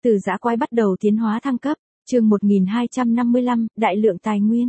Từ dã quái bắt đầu tiến hóa thăng cấp, chương 1255, đại lượng tài nguyên.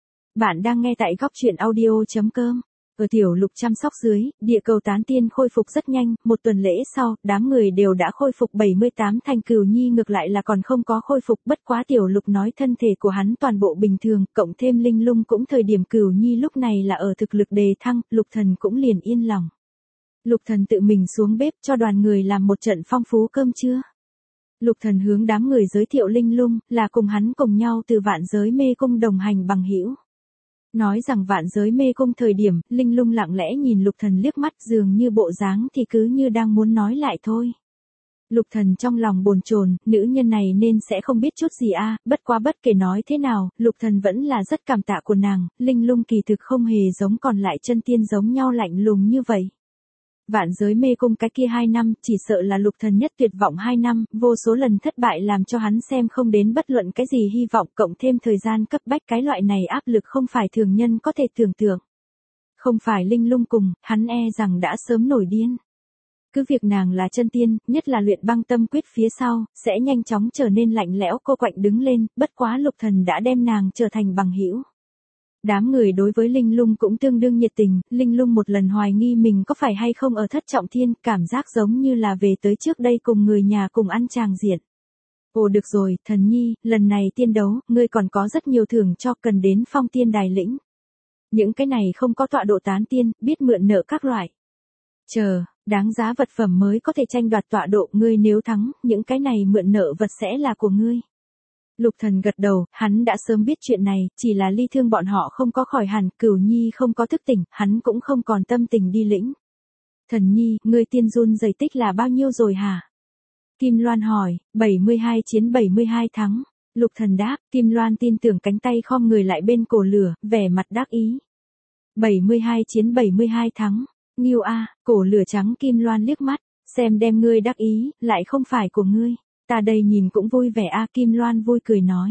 Bạn đang nghe tại góc truyện audio.com. Ở tiểu lục chăm sóc dưới, địa cầu tán tiên khôi phục rất nhanh, một tuần lễ sau, đám người đều đã khôi phục 78 thành. Cửu Nhi ngược lại là còn không có khôi phục, bất quá tiểu lục nói thân thể của hắn toàn bộ bình thường, cộng thêm linh lung cũng thời điểm Cửu Nhi lúc này là ở thực lực đề thăng, Lục Thần cũng liền yên lòng. Lục Thần tự mình xuống bếp cho đoàn người làm một trận phong phú cơm trưa. Lục Thần hướng đám người giới thiệu linh lung, là cùng hắn cùng nhau từ vạn giới mê cung đồng hành bằng hữu. Nói rằng vạn giới mê cung thời điểm, linh lung lặng lẽ nhìn Lục Thần liếc mắt, dường như bộ dáng thì cứ như đang muốn nói lại thôi. Lục Thần trong lòng bồn chồn, nữ nhân này nên sẽ không biết chút gì a, bất quá bất kể nói thế nào, Lục Thần vẫn là rất cảm tạ của nàng, linh lung kỳ thực không hề giống còn lại chân tiên giống nhau lạnh lùng như vậy. Vạn giới mê cung cái kia 2 năm, chỉ sợ là Lục Thần nhất tuyệt vọng 2 năm, vô số lần thất bại làm cho hắn xem không đến bất luận cái gì hy vọng, cộng thêm thời gian cấp bách, cái loại này áp lực không phải thường nhân có thể tưởng tượng. Không phải linh lung cùng, hắn e rằng đã sớm nổi điên. Cứ việc nàng là chân tiên, nhất là luyện băng tâm quyết phía sau, sẽ nhanh chóng trở nên lạnh lẽo cô quạnh đứng lên, bất quá Lục Thần đã đem nàng trở thành bằng hữu. Đám người đối với linh lung cũng tương đương nhiệt tình, linh lung một lần hoài nghi mình có phải hay không ở thất trọng thiên, cảm giác giống như là về tới trước đây cùng người nhà cùng ăn tràng diện. Ồ được rồi, Thần Nhi, lần này tiên đấu, ngươi còn có rất nhiều thưởng cho, cần đến phong tiên đài lĩnh. Những cái này không có tọa độ tán tiên, biết mượn nợ các loại. Chờ, đáng giá vật phẩm mới có thể tranh đoạt tọa độ, ngươi nếu thắng, những cái này mượn nợ vật sẽ là của ngươi. Lục Thần gật đầu, hắn đã sớm biết chuyện này, chỉ là ly thương bọn họ không có khỏi hẳn, Cửu Nhi không có thức tỉnh, hắn cũng không còn tâm tình đi lĩnh. Thần Nhi, ngươi tiên run rẩy tích là bao nhiêu rồi hả? Kim Loan hỏi, 72 chiến 72 thắng. Lục Thần đáp, Kim Loan tin tưởng cánh tay khom người lại bên cổ lửa, vẻ mặt đắc ý. 72 chiến 72 thắng. Nghiêu a, cổ lửa trắng Kim Loan liếc mắt, xem đem ngươi đắc ý, lại không phải của ngươi. Ta đây nhìn cũng vui vẻ a, Kim Loan vui cười nói.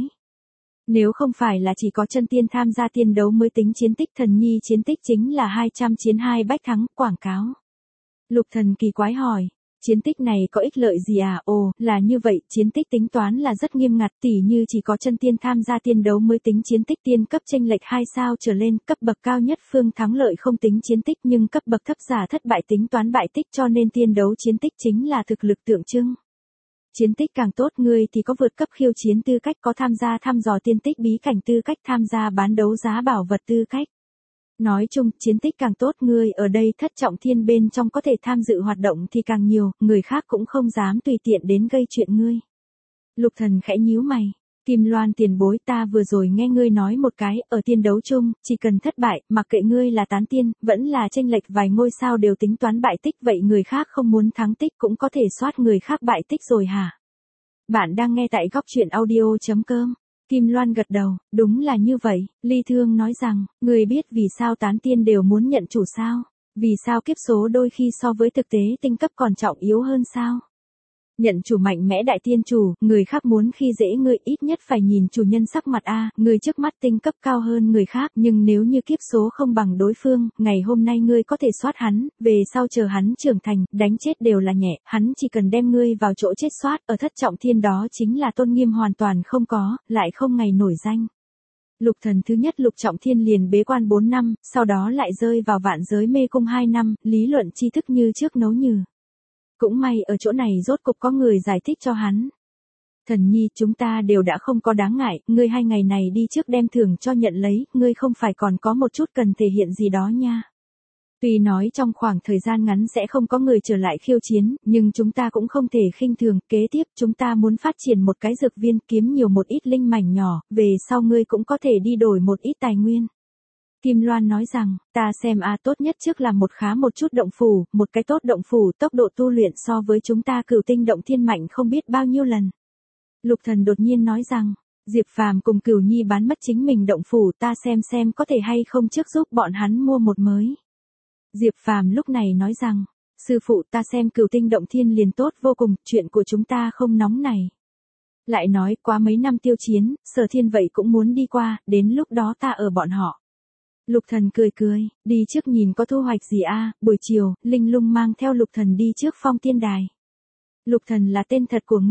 Nếu không phải là chỉ có chân tiên tham gia tiên đấu mới tính chiến tích, Thần Nhi chiến tích chính là 200 chiến 2 bách thắng, quảng cáo. Lục Thần kỳ quái hỏi, chiến tích này có ích lợi gì à? Ồ, là như vậy, chiến tích tính toán là rất nghiêm ngặt, tỉ như chỉ có chân tiên tham gia tiên đấu mới tính chiến tích, tiên cấp chênh lệch 2 sao trở lên, cấp bậc cao nhất phương thắng lợi không tính chiến tích, nhưng cấp bậc thấp giả thất bại tính toán bại tích, cho nên tiên đấu chiến tích chính là thực lực tượng trưng. Chiến tích càng tốt, ngươi thì có vượt cấp khiêu chiến tư cách, có tham gia thăm dò tiên tích bí cảnh tư cách, tham gia bán đấu giá bảo vật tư cách. Nói chung, chiến tích càng tốt, ngươi ở đây thất trọng thiên bên trong có thể tham dự hoạt động thì càng nhiều, người khác cũng không dám tùy tiện đến gây chuyện ngươi. Lục Thần khẽ nhíu mày. Kim Loan tiền bối, ta vừa rồi nghe ngươi nói một cái, ở tiên đấu chung, chỉ cần thất bại, mặc kệ ngươi là tán tiên, vẫn là chênh lệch vài ngôi sao đều tính toán bại tích, vậy người khác không muốn thắng tích cũng có thể soát người khác bại tích rồi hả? Bạn đang nghe tại góc truyện audio.com. Kim Loan gật đầu, đúng là như vậy. Ly Thương nói rằng, ngươi biết vì sao tán tiên đều muốn nhận chủ sao? Vì sao kiếp số đôi khi so với thực tế tinh cấp còn trọng yếu hơn sao? Nhận chủ mạnh mẽ đại tiên chủ, người khác muốn khi dễ ngươi ít nhất phải nhìn chủ nhân sắc mặt a, người trước mắt tinh cấp cao hơn người khác, nhưng nếu như kiếp số không bằng đối phương, ngày hôm nay ngươi có thể soát hắn, về sau chờ hắn trưởng thành, đánh chết đều là nhẹ, hắn chỉ cần đem ngươi vào chỗ chết soát, ở thất trọng thiên đó chính là tôn nghiêm hoàn toàn không có, lại không ngày nổi danh. Lục Thần thứ nhất lục trọng thiên liền bế quan 4 năm, sau đó lại rơi vào vạn giới mê cung 2 năm, lý luận tri thức như trước nấu nhừ. Cũng may ở chỗ này rốt cục có người giải thích cho hắn. Thần Nhi, chúng ta đều đã không có đáng ngại, ngươi 2 ngày này đi trước đem thưởng cho nhận lấy, ngươi không phải còn có một chút cần thể hiện gì đó nha. Tuy nói trong khoảng thời gian ngắn sẽ không có người trở lại khiêu chiến, nhưng chúng ta cũng không thể khinh thường, kế tiếp chúng ta muốn phát triển một cái dược viên, kiếm nhiều một ít linh mảnh nhỏ, về sau ngươi cũng có thể đi đổi một ít tài nguyên. Kim Loan nói rằng, ta xem tốt nhất trước là một khá một chút động phủ, một cái tốt động phủ, tốc độ tu luyện so với chúng ta Cửu Tinh động thiên mạnh không biết bao nhiêu lần. Lục Thần đột nhiên nói rằng, Diệp Phàm cùng Cửu Nhi bán mất chính mình động phủ, ta xem có thể hay không trước giúp bọn hắn mua một mới. Diệp Phàm lúc này nói rằng, sư phụ, ta xem Cửu Tinh động thiên liền tốt vô cùng, chuyện của chúng ta không nóng này. Lại nói, quá mấy năm tiêu chiến, Sở Thiên vậy cũng muốn đi qua, đến lúc đó ta ở bọn họ. Lục Thần cười, đi trước nhìn có thu hoạch gì a. Buổi chiều, Linh Lung mang theo Lục Thần đi trước phong tiên đài. Lục Thần là tên thật của ngươi.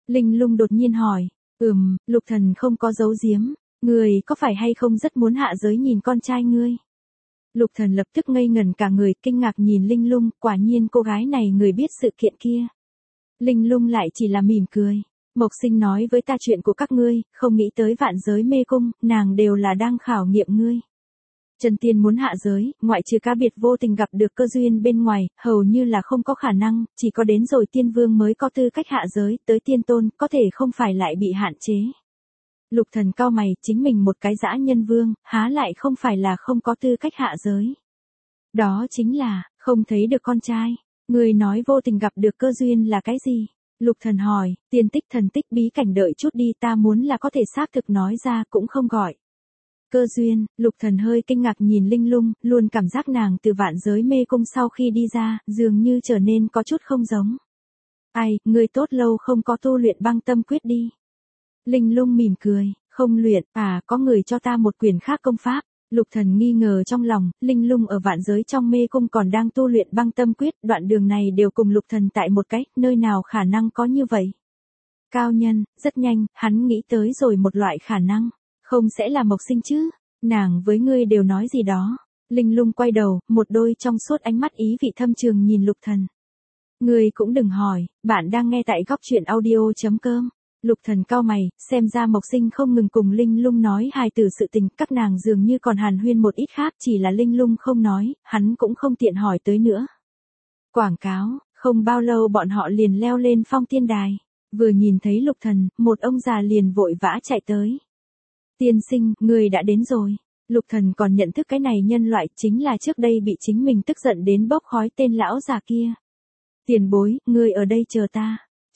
Linh Lung đột nhiên hỏi. Lục Thần không có giấu giếm. Người có phải hay không rất muốn hạ giới nhìn con trai ngươi? Lục Thần lập tức ngây ngẩn cả người, kinh ngạc nhìn Linh Lung, quả nhiên cô gái này người biết sự kiện kia. Linh Lung lại chỉ là mỉm cười. Mộc Sinh nói với ta chuyện của các ngươi, không nghĩ tới vạn giới mê cung, nàng đều là đang khảo nghiệm ngươi. Chân tiên muốn hạ giới, ngoại trừ cá biệt vô tình gặp được cơ duyên bên ngoài, hầu như là không có khả năng, chỉ có đến rồi tiên vương mới có tư cách hạ giới, tới tiên tôn, có thể không phải lại bị hạn chế. Lục Thần cau mày, chính mình một cái dã nhân vương, há lại không phải là không có tư cách hạ giới. Đó chính là, không thấy được con trai. Người nói vô tình gặp được cơ duyên là cái gì? Lục Thần hỏi, tiên tích thần tích bí cảnh đợi chút đi, ta muốn là có thể xác thực nói ra cũng không gọi. Cơ duyên, Lục Thần hơi kinh ngạc nhìn Linh Lung, luôn cảm giác nàng từ vạn giới mê cung sau khi đi ra, dường như trở nên có chút không giống. Ai, người tốt lâu không có tu luyện băng tâm quyết đi. Linh Lung mỉm cười, không luyện, có người cho ta một quyển khác công pháp. Lục Thần nghi ngờ trong lòng, Linh Lung ở vạn giới trong mê cung còn đang tu luyện băng tâm quyết, đoạn đường này đều cùng Lục Thần tại một cách, nơi nào khả năng có như vậy. Cao nhân, rất nhanh, hắn nghĩ tới rồi một loại khả năng, không sẽ là Mộc Sinh chứ, nàng với ngươi đều nói gì đó. Linh Lung quay đầu, một đôi trong suốt ánh mắt ý vị thâm trường nhìn Lục Thần. Ngươi cũng đừng hỏi, bạn đang nghe tại góc truyện audio.com. Lục Thần cau mày, xem ra Mộc Sinh không ngừng cùng Linh Lung nói hài tử sự tình, các nàng dường như còn hàn huyên một ít khác, chỉ là Linh Lung không nói, hắn cũng không tiện hỏi tới nữa. Quảng cáo, không bao lâu bọn họ liền leo lên phong tiên đài, vừa nhìn thấy Lục Thần, một ông già liền vội vã chạy tới. Tiên sinh, người đã đến rồi. Lục Thần còn nhận thức cái này nhân loại chính là trước đây bị chính mình tức giận đến bốc khói tên lão già kia. Tiền bối, người ở đây chờ ta.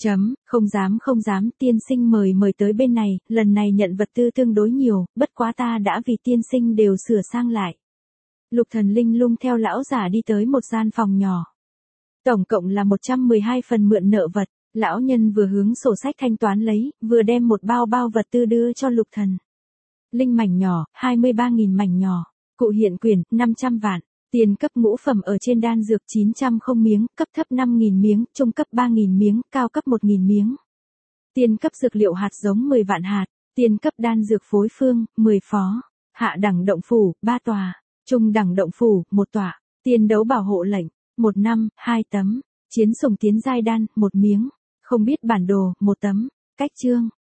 Không dám, tiên sinh mời tới bên này, lần này nhận vật tư tương đối nhiều, bất quá ta đã vì tiên sinh đều sửa sang lại. Lục Thần Linh Lung theo lão giả đi tới một gian phòng nhỏ. Tổng cộng là 112 phần mượn nợ vật, lão nhân vừa hướng sổ sách thanh toán lấy, vừa đem một bao vật tư đưa cho Lục Thần. Linh mảnh nhỏ, 23.000 mảnh nhỏ, cụ hiện quyển, 500 vạn. Tiền cấp ngũ phẩm ở trên đan dược 900 không miếng, cấp thấp 5.000 miếng, trung cấp 3.000 miếng, cao cấp 1.000 miếng. Tiền cấp dược liệu hạt giống 10 vạn hạt, tiền cấp đan dược phối phương, 10 phó. Hạ đẳng động phủ, 3 tòa. Trung đẳng động phủ, 1 tòa. Tiền đấu bảo hộ lệnh, 1 năm, 2 tấm. Chiến sủng tiến giai đan, 1 miếng. Không biết bản đồ, 1 tấm. Cách chương,